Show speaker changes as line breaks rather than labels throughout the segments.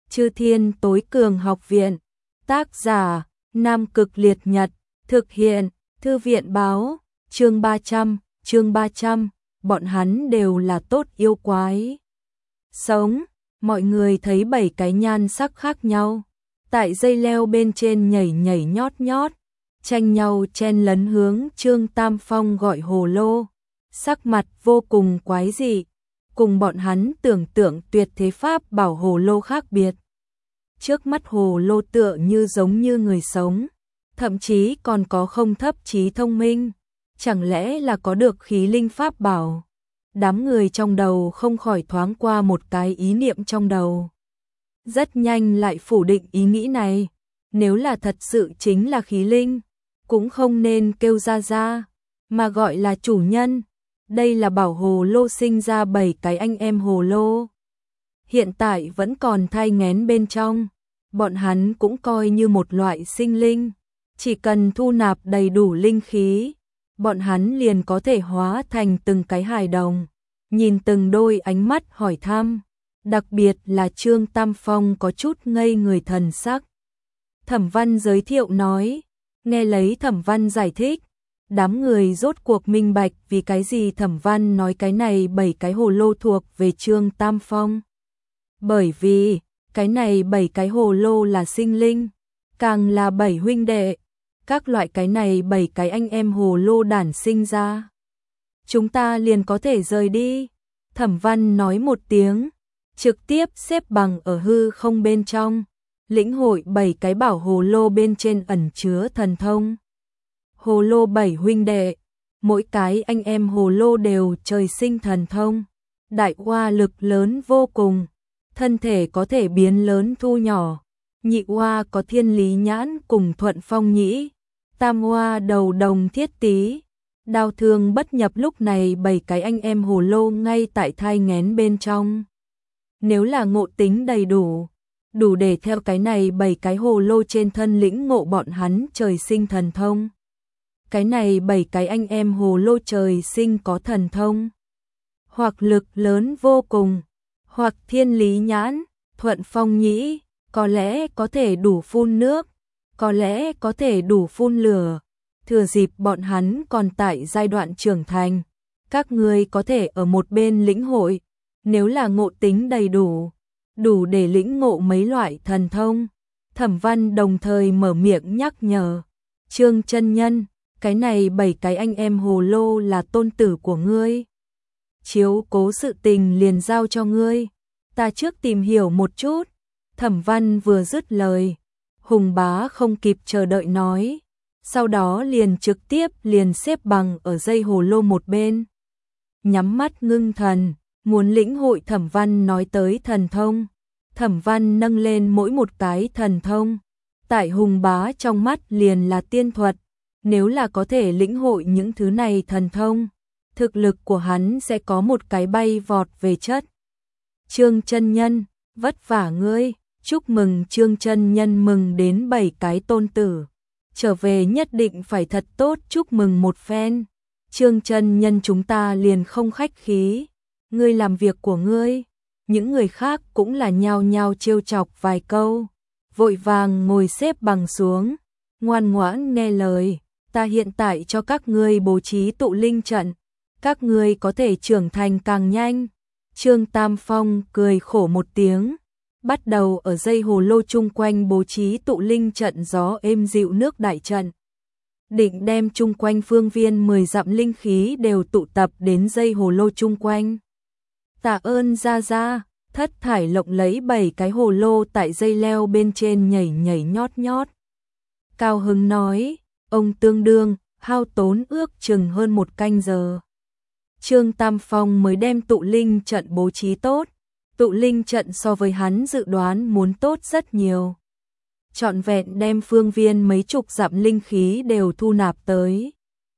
Chư Thiên Tối Cường Học Viện. Tác giả: Nam Cực Liệt Nhật. Thực hiện: Thư viện báo. Chương 300. Bọn hắn đều là tốt yêu quái. Sống. Mọi người thấy 7 cái nhan sắc khác nhau, tại dây leo bên trên nhảy nhảy nhót nhót, tranh nhau chen lấn hướng Trương Tam Phong gọi hồ lô, sắc mặt vô cùng quái dị, cùng bọn hắn tưởng tượng tuyệt thế pháp bảo hồ lô khác biệt. Trước mắt hồ lô tựa như giống như người sống, thậm chí còn có không thấp trí thông minh, chẳng lẽ là có được khí linh pháp bảo? Đám người trong đầu không khỏi thoáng qua một cái ý niệm trong đầu. Rất nhanh lại phủ định ý nghĩ này, nếu là thật sự chính là khí linh, cũng không nên kêu ra, mà gọi là chủ nhân. Đây là bảo hồ lô sinh ra 7 cái anh em hồ lô. Hiện tại vẫn còn thai nghén bên trong, bọn hắn cũng coi như một loại sinh linh, chỉ cần thu nạp đầy đủ linh khí, bọn hắn liền có thể hóa thành từng cái hài đồng, nhìn từng đôi ánh mắt hỏi thăm, đặc biệt là Trương Tam Phong có chút ngây người thần sắc. Thẩm Văn giới thiệu nói, nghe lấy Thẩm Văn giải thích, đám người rốt cuộc minh bạch vì cái gì Thẩm Văn nói cái này 7 cái hồ lô thuộc về Trương Tam Phong. Bởi vì, cái này 7 cái hồ lô là sinh linh, càng là 7 huynh đệ, các loại cái này 7 cái anh em hồ lô đản sinh ra. Chúng ta liền có thể rời đi. Thẩm Văn nói một tiếng, trực tiếp xếp bằng ở hư không bên trong, lĩnh hội 7 cái bảo hồ lô bên trên ẩn chứa thần thông. Hồ lô 7 huynh đệ, mỗi cái anh em hồ lô đều trời sinh thần thông, đại oa lực lớn vô cùng, thân thể có thể biến lớn thu nhỏ, nhị oa có thiên lý nhãn cùng thuận phong nhĩ, tam oa đầu đồng thiết tí. Đao thương bất nhập lúc này 7 cái anh em hồ lô ngay tại thai nghén bên trong. Nếu là ngộ tính đầy đủ, đủ để theo cái này 7 cái hồ lô trên thân lĩnh ngộ bọn hắn trời sinh thần thông. Cái này 7 cái anh em hồ lô trời sinh có thần thông, hoặc lực lớn vô cùng, hoặc thiên lý nhãn, thuận phong nhĩ, có lẽ có thể đủ phun nước, có lẽ có thể đủ phun lửa. Thừa dịp bọn hắn còn tại giai đoạn trưởng thành, các ngươi có thể ở một bên lĩnh hội, nếu là ngộ tính đầy đủ, đủ để lĩnh ngộ mấy loại thần thông. Thẩm Văn đồng thời mở miệng nhắc nhở, Trương chân nhân, cái này 7 cái anh em hồ lô là tôn tử của ngươi. Chiếu cố sự tình liền giao cho ngươi, ta trước tìm hiểu một chút. Thẩm Văn vừa dứt lời, Hùng Bá không kịp chờ đợi nói, sau đó liền trực tiếp xếp bằng ở dây hồ lô một bên. Nhắm mắt ngưng thần, muốn lĩnh hội Thẩm Văn nói tới thần thông. Thẩm Văn nâng lên mỗi một cái thần thông, tại Hùng Bá trong mắt liền là tiên thuật, nếu là có thể lĩnh hội những thứ này thần thông, thực lực của hắn sẽ có một cái bay vọt về chất. Trương chân nhân, vất vả ngươi, chúc mừng Trương chân nhân mừng đến 7 cái tôn tử. Trở về nhất định phải thật tốt chúc mừng một phen. Trương chân nhân chúng ta liền không khách khí, ngươi làm việc của ngươi. Những người khác cũng là nhao nhao trêu chọc vài câu, vội vàng ngồi xếp bằng xuống, ngoan ngoãn nghe lời, ta hiện tại cho các ngươi bố trí tụ linh trận, các ngươi có thể trưởng thành càng nhanh. Trương Tam Phong cười khổ một tiếng, bắt đầu ở dây hồ lô chung quanh bố trí tụ linh trận gió êm dịu nước đại trận. Định đem chung quanh phương viên 10 dặm linh khí đều tụ tập đến dây hồ lô chung quanh. Tạ ơn ra, thất thải lộng lấy 7 cái hồ lô tại dây leo bên trên nhảy nhảy nhót nhót. Cao Hưng nói, ông tương đương, hao tốn ước chừng hơn 1 canh giờ. Trương Tam Phong mới đem tụ linh trận bố trí tốt. Tụ linh trận so với hắn dự đoán muốn tốt rất nhiều. Trọn vẹn đem phương viên mấy chục dặm linh khí đều thu nạp tới.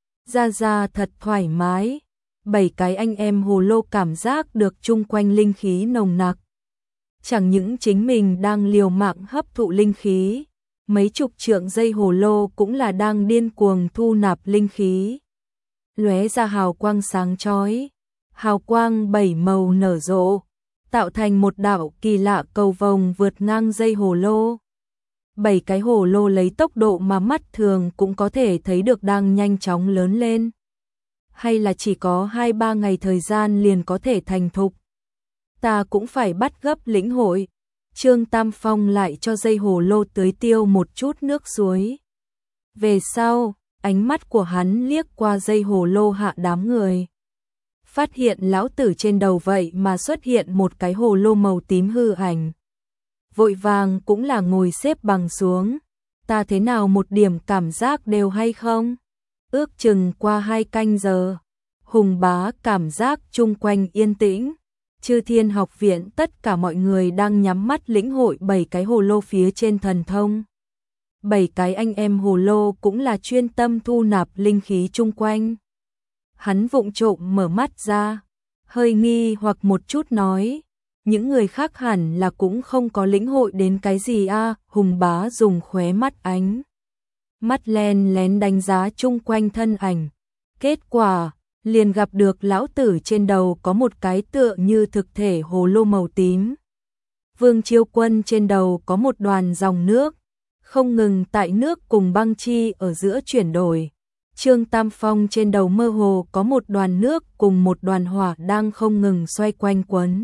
Ra thật thoải mái. 7 cái anh em hồ lô cảm giác được chung quanh linh khí nồng nặc. Chẳng những chính mình đang liều mạng hấp thụ linh khí, mấy chục trượng dây hồ lô cũng là đang điên cuồng thu nạp linh khí. Lóe ra hào quang sáng chói, hào quang 7 màu nở rộ, tạo thành một đạo kỳ lạ cầu vồng vượt ngang dây hồ lô. 7 cái hồ lô lấy tốc độ mà mắt thường cũng có thể thấy được đang nhanh chóng lớn lên. Hay là chỉ có 2-3 ngày thời gian liền có thể thành thục. Ta cũng phải bắt gấp lĩnh hội. Trương Tam Phong lại cho dây hồ lô tưới tiêu một chút nước suối. Về sau, ánh mắt của hắn liếc qua dây hồ lô hạ đám người. Phát hiện lão tử trên đầu vậy mà xuất hiện một cái hồ lô màu tím hư ảnh. Vội vàng cũng là ngồi xếp bằng xuống. Ta thế nào một điểm cảm giác đều hay không? Ước chừng qua 2 canh giờ. Hùng Bá cảm giác chung quanh yên tĩnh. Chư Thiên Học Viện tất cả mọi người đang nhắm mắt lĩnh hội 7 cái hồ lô phía trên thần thông. 7 cái anh em hồ lô cũng là chuyên tâm thu nạp linh khí chung quanh. Hắn vụng trộm mở mắt ra, hơi nghi hoặc một chút nói, những người khác hẳn là cũng không có lĩnh hội đến cái gì a. Hùng Bá dùng khóe mắt ánh mắt len lén đánh giá chung quanh thân ảnh. Kết quả, liền gặp được lão tử trên đầu có một cái tựa như thực thể hồ lô màu tím. Vương Chiêu Quân trên đầu có một đoàn dòng nước, không ngừng tại nước cùng băng chi ở giữa chuyển đổi. Trương Tam Phong trên đầu mơ hồ có một đoàn nước cùng một đoàn hỏa đang không ngừng xoay quanh quấn.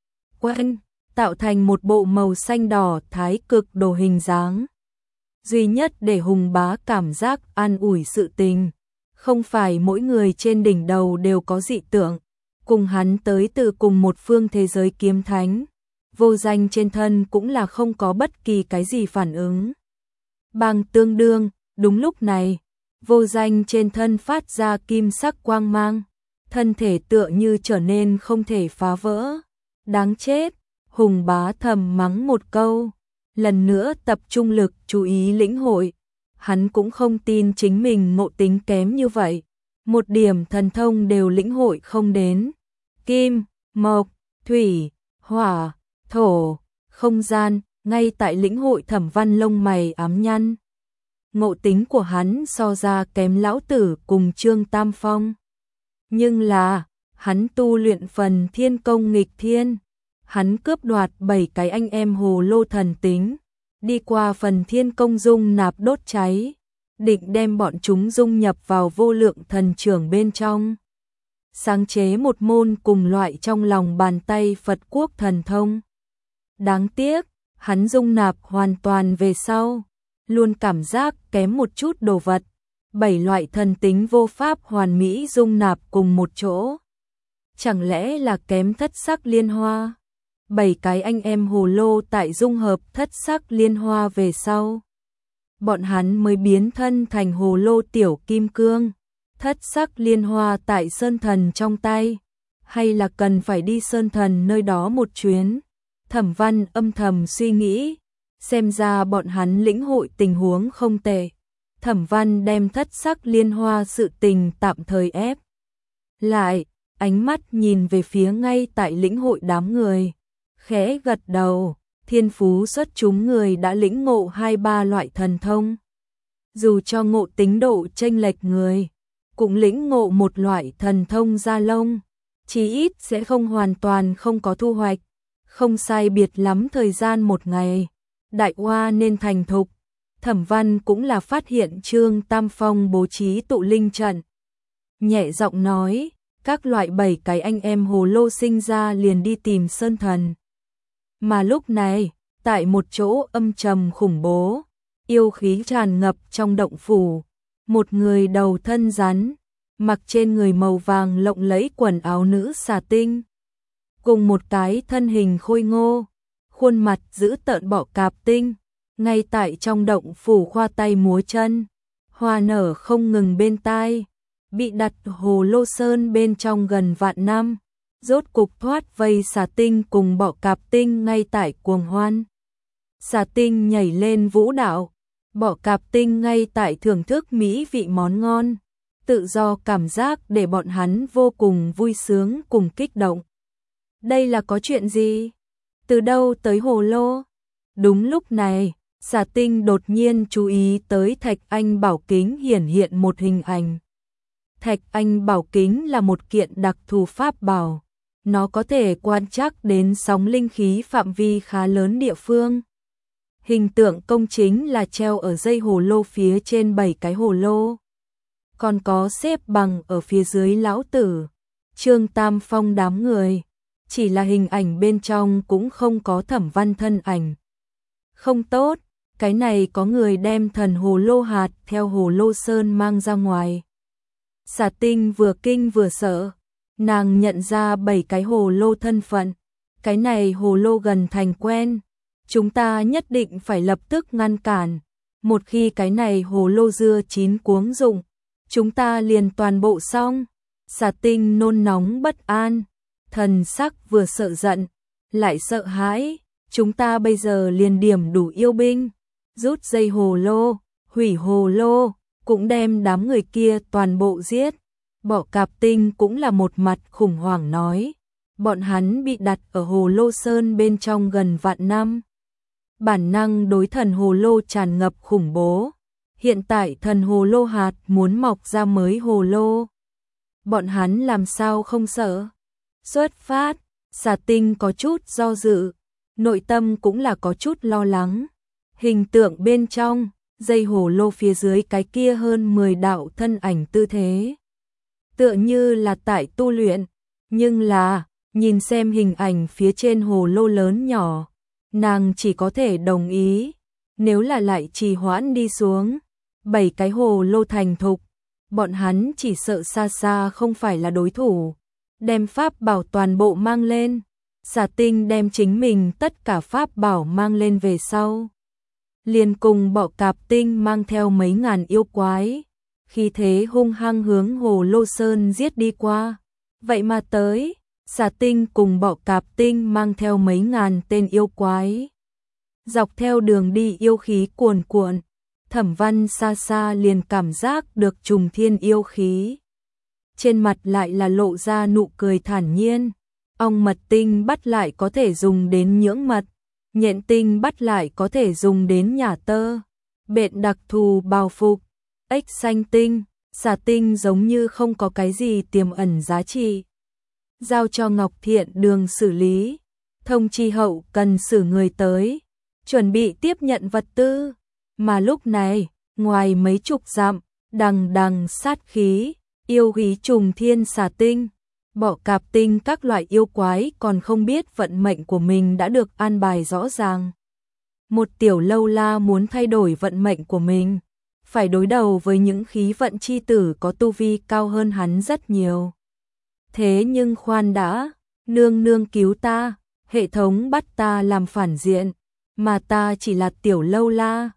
Tạo thành một bộ màu xanh đỏ thái cực đồ hình dáng. Duy nhất để Hùng Bá cảm giác an ủi sự tình, không phải mỗi người trên đỉnh đầu đều có dị tượng, cùng hắn tới từ cùng một phương thế giới kiếm thánh. Vô Danh trên thân cũng là không có bất kỳ cái gì phản ứng. Bằng tương đương, đúng lúc này, Vô Danh trên thân phát ra kim sắc quang mang, thân thể tựa như trở nên không thể phá vỡ. Đáng chết, Hùng Bá thầm mắng một câu, lần nữa tập trung lực chú ý lĩnh hội. Hắn cũng không tin chính mình ngộ tính kém như vậy, một điểm thần thông đều lĩnh hội không đến. Kim, mộc, thủy, hỏa, thổ, không gian, ngay tại lĩnh hội Thẩm Văn lông mày ám nhăn. Ngộ tính của hắn so ra kém lão tử cùng Trương Tam Phong. Nhưng là, hắn tu luyện phần thiên công nghịch thiên. Hắn cướp đoạt 7 cái anh em hồ lô thần tính, đi qua phần thiên công dung nạp đốt cháy, định đem bọn chúng dung nhập vào vô lượng thần trưởng bên trong. Sáng chế một môn cùng loại trong lòng bàn tay Phật quốc thần thông. Đáng tiếc, hắn dung nạp hoàn toàn về sau, luôn cảm giác kém một chút đồ vật. 7 loại thần tính vô pháp hoàn mỹ dung nạp cùng một chỗ. Chẳng lẽ là kém thất sắc liên hoa? 7 cái anh em hồ lô tại dung hợp thất sắc liên hoa về sau, bọn hắn mới biến thân thành hồ lô tiểu kim cương. Thất sắc liên hoa tại Sơn Thần trong tay, hay là cần phải đi Sơn Thần nơi đó một chuyến? Thẩm Văn âm thầm suy nghĩ, xem ra bọn hắn lĩnh hội tình huống không tệ. Thẩm Văn đem thất sắc liên hoa sự tình tạm thời ép lại, ánh mắt nhìn về phía ngay tại lĩnh hội đám người, khẽ gật đầu. Thiên phú xuất chúng người đã lĩnh ngộ 2-3 loại thần thông. Dù cho ngộ tính độ chênh lệch người, cũng lĩnh ngộ một loại thần thông da lông, chí ít sẽ không hoàn toàn không có thu hoạch. Không sai biệt lắm thời gian một ngày, đại oa nên thành thục. Thẩm Văn cũng là phát hiện Trương Tam Phong bố trí tụ linh trận. Nhẹ giọng nói, các loại 7 cái anh em hồ lô sinh ra liền đi tìm Sơn Thần. Mà lúc này, tại một chỗ âm trầm khủng bố, yêu khí tràn ngập trong động phủ, một người đầu thân rắn, mặc trên người màu vàng lộng lẫy quần áo nữ xà tinh, cùng một cái thân hình khôi ngô, khuôn mặt dữ tợn bọ cạp tinh, ngay tại trong động phủ khoa tay múa chân, hoa nở không ngừng bên tai, bị đặt hồ lô sơn bên trong gần vạn năm. Rốt cục thoát vây xà tinh cùng bọ cạp tinh ngay tại cuồng hoan. Xà tinh nhảy lên vũ đạo, bọ cạp tinh ngay tại thưởng thức mỹ vị món ngon, tự do cảm giác để bọn hắn vô cùng vui sướng cùng kích động. Đây là có chuyện gì? Từ đâu tới hồ lô? Đúng lúc này, xà tinh đột nhiên chú ý tới Thạch Anh Bảo Kính hiện một hình ảnh. Thạch Anh Bảo Kính là một kiện đặc thù pháp bảo. nó có thể quan trắc đến sóng linh khí phạm vi khá lớn địa phương. Hình tượng công chính là treo ở dây hồ lô phía trên 7 cái hồ lô. Còn có xếp bằng ở phía dưới lão tử, Trương Tam Phong đám người. Chỉ là hình ảnh bên trong cũng không có Thẩm Văn thân ảnh. Không tốt, cái này có người đem thần hồ lô hạt theo hồ lô sơn mang ra ngoài. Xà Tinh vừa kinh vừa sợ, nàng nhận ra 7 cái hồ lô thân phận. Cái này hồ lô gần thành quen, chúng ta nhất định phải lập tức ngăn cản. Một khi cái này hồ lô dưa chín cuống dụng, chúng ta liền toàn bộ xong. Xà Tinh nôn nóng bất an, thần sắc vừa sợ giận, lại sợ hãi. Chúng ta bây giờ liền điểm đủ yêu binh, rút dây hồ lô, hủy hồ lô, cũng đem đám người kia toàn bộ giết. Bọ Cạp Tinh cũng là một mặt khủng hoảng nói, bọn hắn bị đặt ở hồ lô sơn bên trong gần vạn năm. Bản năng đối thần hồ lô tràn ngập khủng bố. Hiện tại thần hồ lô hạt muốn mọc ra mới hồ lô. Bọn hắn làm sao không sợ? Xuất phát, Xà Tinh có chút do dự, nội tâm cũng là có chút lo lắng. Hình tượng bên trong, dây hồ lô phía dưới cái kia hơn 10 đạo thân ảnh tư thế. Tựa như là tại tu luyện, nhưng là, nhìn xem hình ảnh phía trên hồ lô lớn nhỏ, nàng chỉ có thể đồng ý. Nếu là lại trì hoãn đi xuống, 7 cái hồ lô thành thục, bọn hắn chỉ sợ xa xa không phải là đối thủ. Đem pháp bảo toàn bộ mang lên. Xà Tinh đem chính mình tất cả pháp bảo mang lên về sau. Liền cùng Bọ Cạp Tinh mang theo mấy ngàn yêu quái. Khi thế hung hăng hướng hồ lô sơn giết đi qua. Vậy mà tới, Xà Tinh cùng Bọ Cạp Tinh mang theo mấy ngàn tên yêu quái. Dọc theo đường đi yêu khí cuồn cuộn, Thẩm Văn xa xa liền cảm giác được trùng thiên yêu khí. Trên mặt lại là lộ ra nụ cười thản nhiên. Ong mật tinh bắt lại có thể dùng đến nhưỡng mật, nhện tinh bắt lại có thể dùng đến nhả tơ, bện đặc thù bào phục, ếch xanh tinh, xà tinh giống như không có cái gì tiềm ẩn giá trị. Giao cho Ngọc Thiện Đường xử lý, thông chi hậu cần xử người tới, chuẩn bị tiếp nhận vật tư. Mà lúc này, ngoài mấy chục dặm, đằng đằng sát khí, yêu khí trùng thiên xà tinh, Bọ Cạp Tinh các loại yêu quái còn không biết vận mệnh của mình đã được an bài rõ ràng. Một tiểu lâu la muốn thay đổi vận mệnh của mình, phải đối đầu với những khí vận chi tử có tu vi cao hơn hắn rất nhiều. Thế nhưng khoan đã, nương nương cứu ta, hệ thống bắt ta làm phản diện, mà ta chỉ là tiểu lâu la,